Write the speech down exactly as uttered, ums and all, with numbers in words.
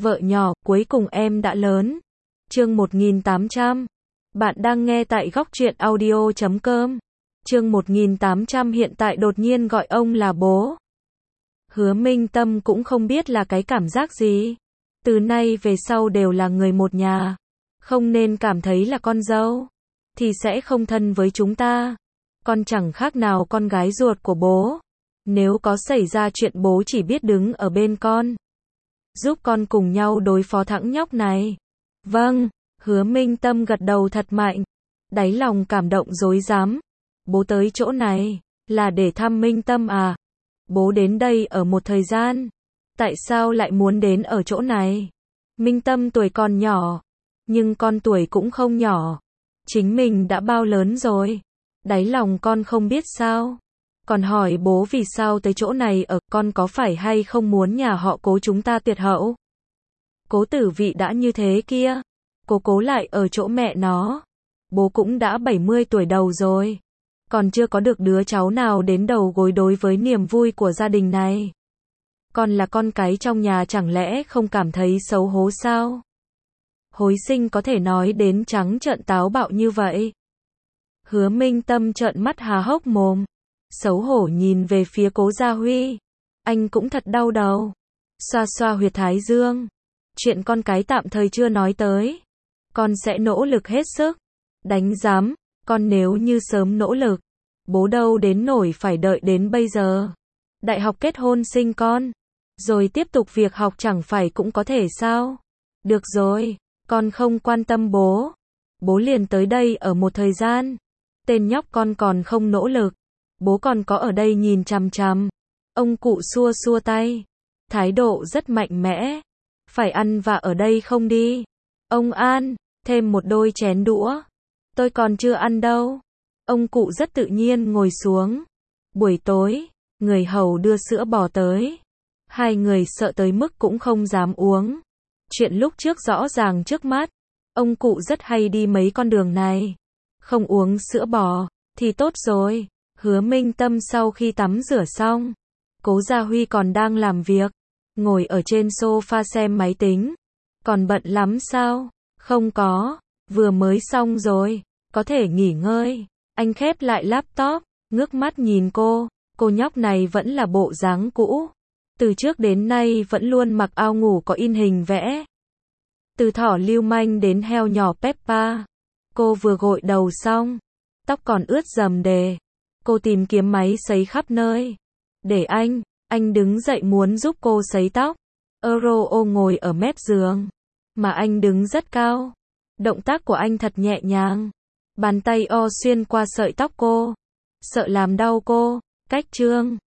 Vợ nhỏ, cuối cùng em đã lớn. Chương một nghìn tám trăm. Bạn đang nghe tại góc truyện audio chấm com. Chương một nghìn tám trăm hiện tại đột nhiên gọi ông là bố. Hứa Minh Tâm cũng không biết là cái cảm giác gì. Từ nay về sau đều là người một nhà. Không nên cảm thấy là con dâu. Thì sẽ không thân với chúng ta. Con chẳng khác nào con gái ruột của bố. Nếu có xảy ra chuyện bố chỉ biết đứng ở bên con. Giúp con cùng nhau đối phó thằng nhóc này. Vâng, Hứa Minh Tâm gật đầu thật mạnh. Đáy lòng cảm động rối rắm. Bố tới chỗ này, là để thăm Minh Tâm à? Bố đến đây ở một thời gian. Tại sao lại muốn đến ở chỗ này? Minh Tâm tuổi còn nhỏ. Nhưng con tuổi cũng không nhỏ. Chính mình đã bao lớn rồi. Đáy lòng con không biết sao. Còn hỏi bố vì sao tới chỗ này ở, con có phải hay không muốn nhà họ Cố chúng ta tuyệt hậu? Cố Tử Vị đã như thế kia. Cố Cố lại ở chỗ mẹ nó. Bố cũng đã bảy mươi tuổi đầu rồi. Còn chưa có được đứa cháu nào đến đầu gối đối với niềm vui của gia đình này. Con là con cái trong nhà chẳng lẽ không cảm thấy xấu hổ sao? Hối sinh có thể nói đến trắng trợn táo bạo như vậy. Hứa Minh Tâm trợn mắt há hốc mồm. Xấu hổ nhìn về phía Cố Gia Huy. Anh cũng thật đau đầu. Xoa xoa huyệt thái dương. Chuyện con cái tạm thời chưa nói tới. Con sẽ nỗ lực hết sức. Đánh giám, con nếu như sớm nỗ lực. Bố đâu đến nổi phải đợi đến bây giờ. Đại học kết hôn sinh con. Rồi tiếp tục việc học chẳng phải cũng có thể sao? Được rồi, con không quan tâm bố. Bố liền tới đây ở một thời gian. Tên nhóc con còn không nỗ lực. Bố còn có ở đây nhìn chằm chằm. Ông cụ xua xua tay. Thái độ rất mạnh mẽ. Phải ăn và ở đây không đi. Ông An, thêm một đôi chén đũa. Tôi còn chưa ăn đâu. Ông cụ rất tự nhiên ngồi xuống. Buổi tối, người hầu đưa sữa bò tới. Hai người sợ tới mức cũng không dám uống. Chuyện lúc trước rõ ràng trước mắt. Ông cụ rất hay đi mấy con đường này. Không uống sữa bò, thì tốt rồi. Hứa Minh Tâm sau khi tắm rửa xong. Cố Gia Huy còn đang làm việc. Ngồi ở trên sofa xem máy tính. Còn bận lắm sao? Không có. Vừa mới xong rồi. Có thể nghỉ ngơi. Anh khép lại laptop. Ngước mắt nhìn cô. Cô nhóc này vẫn là bộ dáng cũ. Từ trước đến nay vẫn luôn mặc áo ngủ có in hình vẽ. Từ thỏ lưu manh đến heo nhỏ Peppa. Cô vừa gội đầu xong. Tóc còn ướt rầm đề. Cô tìm kiếm máy sấy khắp nơi. Để anh, anh đứng dậy muốn giúp cô sấy tóc. Euro ngồi ở mép giường. Mà anh đứng rất cao. Động tác của anh thật nhẹ nhàng. Bàn tay o xuyên qua sợi tóc cô. Sợ làm đau cô. Cách trương.